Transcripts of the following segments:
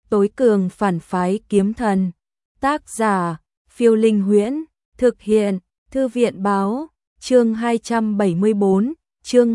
tối cường phản phái kiếm thần. Tác giả, Phiêu Linh Huyễn, thực hiện, Thư viện báo, chương 274, chương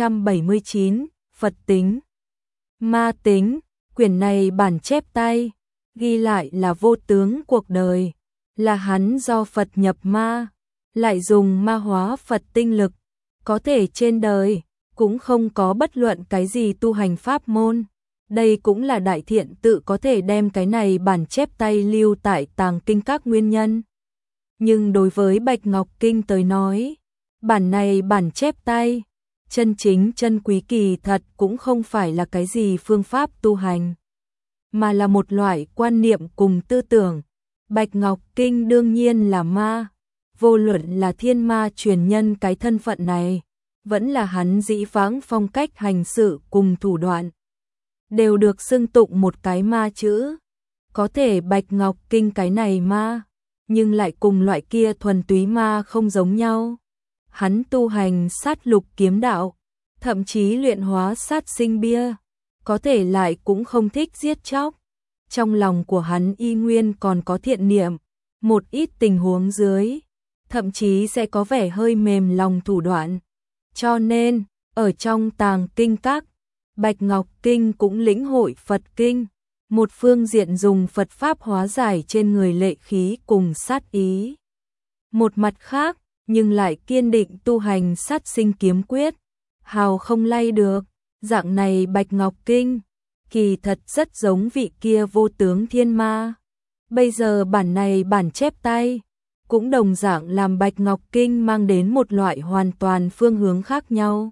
279, Phật tính, ma tính, quyển này bản chép tay, ghi lại là vô tướng cuộc đời, là hắn do Phật nhập ma, lại dùng ma hóa Phật tinh lực, có thể trên đời, cũng không có bất luận cái gì tu hành pháp môn. Đây cũng là Đại Thiện tự có thể đem cái này bản chép tay lưu tại tàng kinh các nguyên nhân. Nhưng đối với Bạch Ngọc Kinh tới nói, bản này bản chép tay, chân chính chân quý kỳ thật cũng không phải là cái gì phương pháp tu hành, mà là một loại quan niệm cùng tư tưởng. Bạch Ngọc Kinh đương nhiên là ma, vô luận là thiên ma truyền nhân cái thân phận này, vẫn là hắn dĩ vãng phong cách hành sự cùng thủ đoạn, đều được xưng tụng một cái ma chữ. Có thể Bạch Ngọc Kinh cái này ma, nhưng lại cùng loại kia thuần túy ma không giống nhau. Hắn tu hành sát lục kiếm đạo, thậm chí luyện hóa sát sinh bia, có thể lại cũng không thích giết chóc. Trong lòng của hắn y nguyên còn có thiện niệm, một ít tình huống dưới, thậm chí sẽ có vẻ hơi mềm lòng thủ đoạn. Cho nên, ở trong tàng kinh các, Bạch Ngọc Kinh cũng lĩnh hội Phật Kinh, một phương diện dùng Phật Pháp hóa giải trên người lệ khí cùng sát ý. Một mặt khác, nhưng lại kiên định tu hành sát sinh kiếm quyết, hào không lay được. Dạng này Bạch Ngọc Kinh, kỳ thật rất giống vị kia vô tướng thiên ma. Bây giờ bản này bản chép tay, cũng đồng dạng làm Bạch Ngọc Kinh mang đến một loại hoàn toàn phương hướng khác nhau.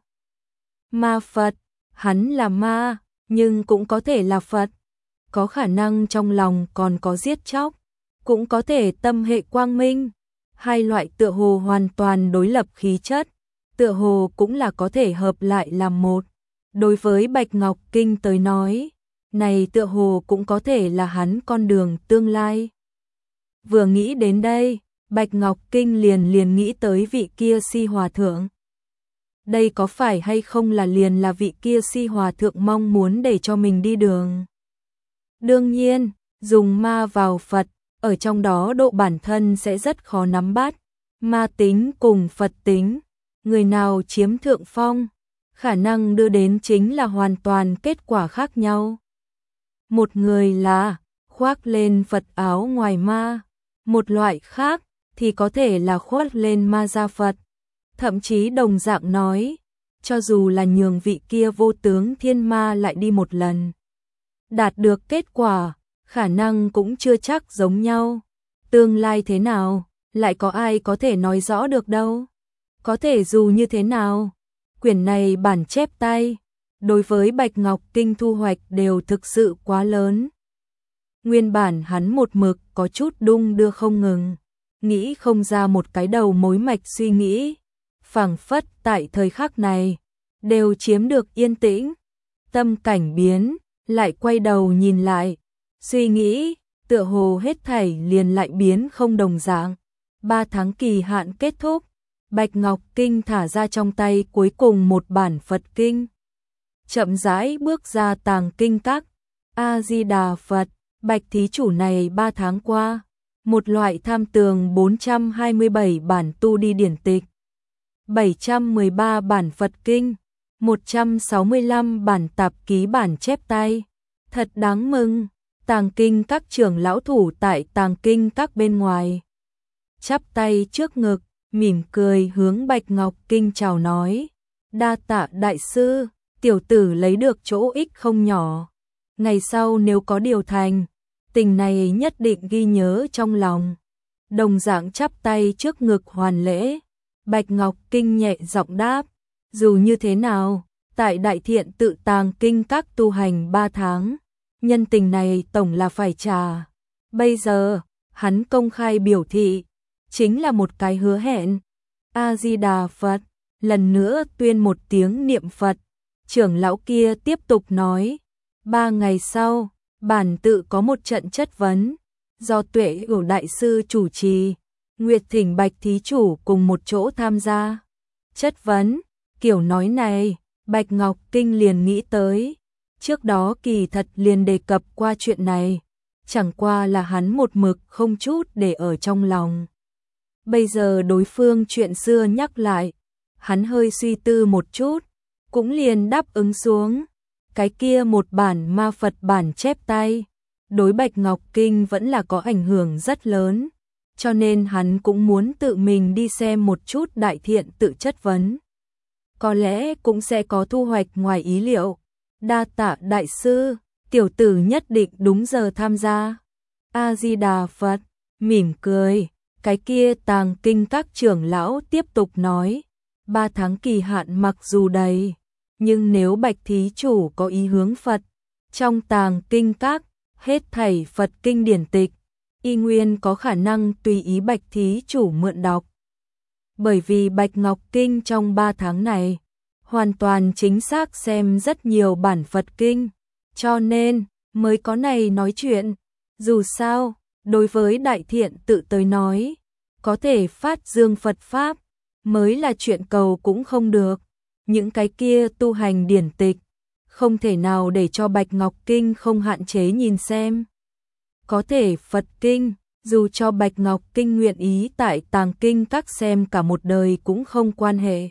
Ma Phật, hắn là ma, nhưng cũng có thể là Phật. Có khả năng trong lòng còn có giết chóc, cũng có thể tâm hệ quang minh. Hai loại tựa hồ hoàn toàn đối lập khí chất, tựa hồ cũng là có thể hợp lại làm một. Đối với Bạch Ngọc Kinh tới nói, này tựa hồ cũng có thể là hắn con đường tương lai. Vừa nghĩ đến đây, Bạch Ngọc Kinh liền nghĩ tới vị kia Si Hòa Thượng. Đây có phải hay không là liền là vị kia Si Hòa Thượng mong muốn để cho mình đi đường? Đương nhiên, dùng ma vào Phật, ở trong đó độ bản thân sẽ rất khó nắm bắt. Ma tính cùng Phật tính, người nào chiếm thượng phong, khả năng đưa đến chính là hoàn toàn kết quả khác nhau. Một người là khoác lên Phật áo ngoài ma, một loại khác thì có thể là khoác lên ma ra Phật. Thậm chí đồng dạng nói, cho dù là nhường vị kia vô tướng thiên ma lại đi một lần, đạt được kết quả, khả năng cũng chưa chắc giống nhau. Tương lai thế nào, lại có ai có thể nói rõ được đâu. Có thể dù như thế nào, quyển này bản chép tay, đối với Bạch Ngọc Kinh thu hoạch đều thực sự quá lớn. Nguyên bản hắn một mực có chút đung đưa không ngừng, nghĩ không ra một cái đầu mối mạch suy nghĩ, phảng phất tại thời khắc này, đều chiếm được yên tĩnh. Tâm cảnh biến, lại quay đầu nhìn lại, suy nghĩ, tựa hồ hết thảy liền lại biến không đồng dạng. 3 tháng kỳ hạn kết thúc, Bạch Ngọc Kinh thả ra trong tay cuối cùng một bản Phật Kinh. Chậm rãi bước ra tàng kinh các, A-di-đà Phật, Bạch thí chủ này 3 tháng qua, một loại tham tường 427 bản tu đi điển tịch, 713 bản Phật Kinh, 165 bản tạp ký bản chép tay. Thật đáng mừng. Tàng kinh các trưởng lão thủ tại tàng kinh các bên ngoài, chắp tay trước ngực, mỉm cười hướng Bạch Ngọc Kinh chào nói, đa tạ đại sư, tiểu tử lấy được chỗ ích không nhỏ. Ngày sau nếu có điều thành, tình này nhất định ghi nhớ trong lòng. Đồng dạng chắp tay trước ngực hoàn lễ, Bạch Ngọc Kinh nhẹ giọng đáp, dù như thế nào, tại Đại Thiện tự tàng kinh các tu hành 3 tháng, nhân tình này tổng là phải trả. Bây giờ, hắn công khai biểu thị, chính là một cái hứa hẹn. A-di-đà Phật, lần nữa tuyên một tiếng niệm Phật. Trưởng lão kia tiếp tục nói, 3 ngày sau, bản tự có một trận chất vấn, do Tuệ Hữu đại sư chủ trì, nguyệt thỉnh Bạch thí chủ cùng một chỗ tham gia. Chất vấn, kiểu nói này, Bạch Ngọc Kinh liền nghĩ tới, Trước đó kỳ thật liền đề cập qua chuyện này, chẳng qua là hắn một mực không chút để ở trong lòng. Bây giờ đối phương chuyện xưa nhắc lại, hắn hơi suy tư một chút, cũng liền đáp ứng xuống. Cái kia một bản ma Phật bản chép tay, đối Bạch Ngọc Kinh vẫn là có ảnh hưởng rất lớn, cho nên hắn cũng muốn tự mình đi xem một chút đại thiện tự chất vấn. Có lẽ cũng sẽ có thu hoạch ngoài ý liệu. Đa tạ đại sư, tiểu tử nhất định đúng giờ tham gia. A-di-đà Phật, mỉm cười, cái kia Tàng Kinh các trưởng lão tiếp tục nói, 3 tháng kỳ hạn mặc dù đầy, nhưng nếu Bạch thí chủ có ý hướng Phật, trong Tàng Kinh các, hết thảy Phật kinh điển tịch, y nguyên có khả năng tùy ý Bạch thí chủ mượn đọc. Bởi vì Bạch Ngọc Kinh trong 3 tháng này, hoàn toàn chính xác xem rất nhiều bản Phật kinh, cho nên mới có này nói chuyện. Dù sao, đối với đại thiện tự tới nói, có thể phát dương Phật Pháp, mới là chuyện cầu cũng không được. Những cái kia tu hành điển tịch, không thể nào để cho Bạch Ngọc Kinh không hạn chế nhìn xem. Có thể Phật Kinh, dù cho Bạch Ngọc Kinh nguyện ý tại Tàng Kinh các xem cả một đời cũng không quan hệ.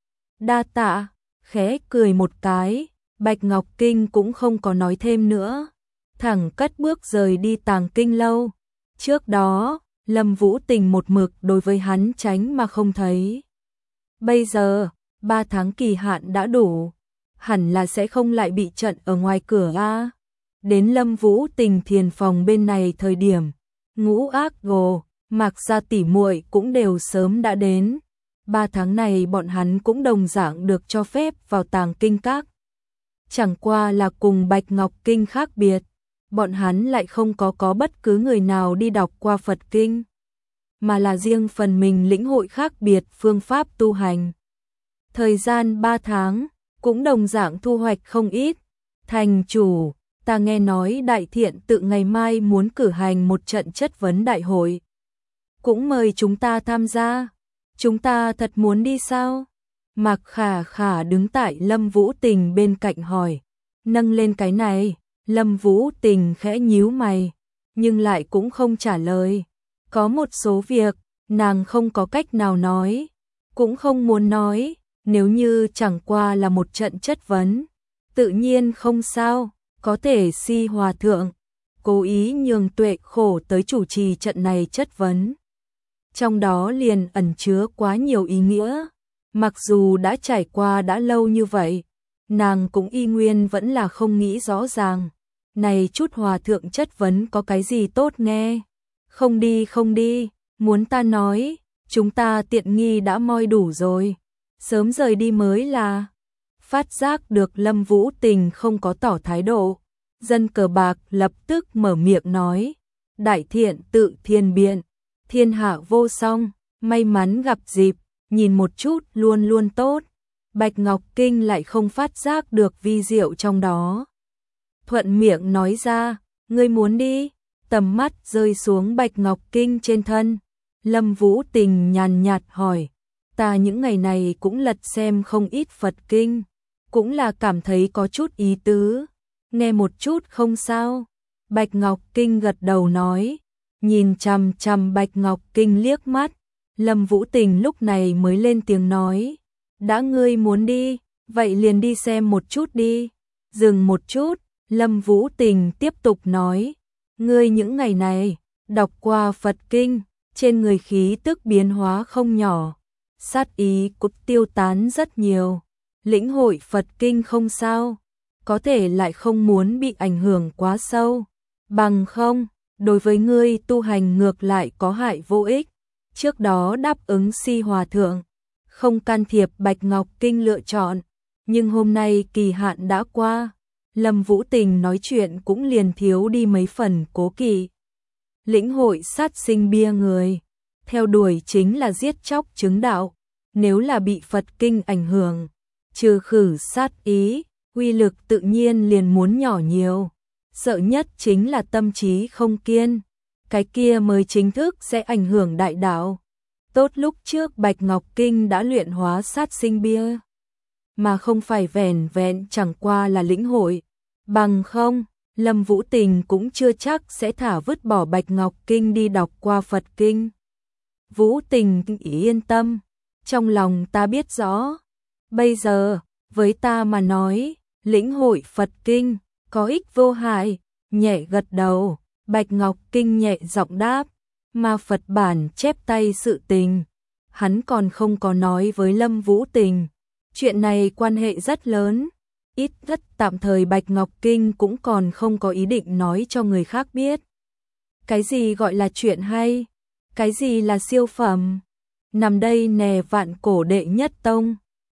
Đa tạ, khẽ cười một cái, Bạch Ngọc Kinh cũng không có nói thêm nữa, thẳng cất bước rời đi Tàng Kinh lâu. Trước đó, Lâm Vũ Tình một mực đối với hắn tránh mà không thấy. Bây giờ, 3 tháng kỳ hạn đã đủ, hẳn là sẽ không lại bị trận ở ngoài cửa a. Đến Lâm Vũ Tình thiền phòng bên này thời điểm, Ngũ Ác Gồ, Mạc Gia tỷ muội cũng đều sớm đã đến. 3 tháng này bọn hắn cũng đồng dạng được cho phép vào Tàng Kinh các. Chẳng qua là cùng Bạch Ngọc Kinh khác biệt, bọn hắn lại không có bất cứ người nào đi đọc qua Phật Kinh, mà là riêng phần mình lĩnh hội khác biệt phương pháp tu hành. Thời gian 3 tháng, cũng đồng dạng thu hoạch không ít. Thành chủ, ta nghe nói đại thiện tự ngày mai muốn cử hành một trận chất vấn đại hội. Cũng mời chúng ta tham gia. Chúng ta thật muốn đi sao? Mạc Khả Khả đứng tại Lâm Vũ Tình bên cạnh hỏi. Nâng lên cái này, Lâm Vũ Tình khẽ nhíu mày, nhưng lại cũng không trả lời. Có một số việc, nàng không có cách nào nói, cũng không muốn nói, nếu như chẳng qua là một trận chất vấn. Tự nhiên không sao, có thể Si Hòa Thượng cố ý nhường Tuệ Khổ tới chủ trì trận này chất vấn. Trong đó liền ẩn chứa quá nhiều ý nghĩa, mặc dù đã trải qua đã lâu như vậy, nàng cũng y nguyên vẫn là không nghĩ rõ ràng. Này chút hòa thượng chất vấn có cái gì tốt nghe? Không đi, muốn ta nói, chúng ta tiện nghi đã moi đủ rồi, sớm rời đi mới là. Phát giác được Lâm Vũ Tình không có tỏ thái độ, Dân Cờ Bạc lập tức mở miệng nói, đại thiện tự thiên biện, thiên hạ vô song, may mắn gặp dịp, nhìn một chút luôn luôn tốt. Bạch Ngọc Kinh lại không phát giác được vi diệu trong đó. Thuận miệng nói ra, ngươi muốn đi, tầm mắt rơi xuống Bạch Ngọc Kinh trên thân. Lâm Vũ Tình nhàn nhạt hỏi, ta những ngày này cũng lật xem không ít Phật Kinh, cũng là cảm thấy có chút ý tứ, nghe một chút không sao. Bạch Ngọc Kinh gật đầu nói, nhìn chằm chằm Bạch Ngọc Kinh liếc mắt. Lâm Vũ Tình lúc này mới lên tiếng nói, đã ngươi muốn đi, vậy liền đi xem một chút đi. Dừng một chút, Lâm Vũ Tình tiếp tục nói, ngươi những ngày này, đọc qua Phật Kinh, trên người khí tức biến hóa không nhỏ, sát ý cũng tiêu tán rất nhiều. Lĩnh hội Phật Kinh không sao, có thể lại không muốn bị ảnh hưởng quá sâu, bằng không, đối với ngươi tu hành ngược lại có hại vô ích. Trước đó đáp ứng Si Hòa Thượng, không can thiệp Bạch Ngọc Kinh lựa chọn, nhưng hôm nay kỳ hạn đã qua, Lâm Vũ Tình nói chuyện cũng liền thiếu đi mấy phần cố kỵ. Lĩnh hội sát sinh bia người, theo đuổi chính là giết chóc chứng đạo, nếu là bị Phật Kinh ảnh hưởng, trừ khử sát ý, uy lực tự nhiên liền muốn nhỏ nhiều. Sợ nhất chính là tâm trí không kiên, cái kia mới chính thức sẽ ảnh hưởng đại đạo. Tốt lúc trước Bạch Ngọc Kinh đã luyện hóa sát sinh bia, mà không phải vẻn vẹn chẳng qua là lĩnh hội, Bằng không, Lâm Vũ Tình cũng chưa chắc sẽ thả vứt bỏ Bạch Ngọc Kinh đi đọc qua Phật Kinh. Vũ Tình yên tâm, trong lòng ta biết rõ. Bây giờ, với ta mà nói, lĩnh hội Phật Kinh, có ích vô hại, nhẹ gật đầu, Bạch Ngọc Kinh nhẹ giọng đáp, mà Phật bản chép tay sự tình. Hắn còn không có nói với Lâm Vũ Tình. Chuyện này quan hệ rất lớn, ít nhất tạm thời Bạch Ngọc Kinh cũng còn không có ý định nói cho người khác biết. Cái gì gọi là chuyện hay? Cái gì là siêu phẩm? Nằm đây nè Vạn Cổ đệ nhất tông,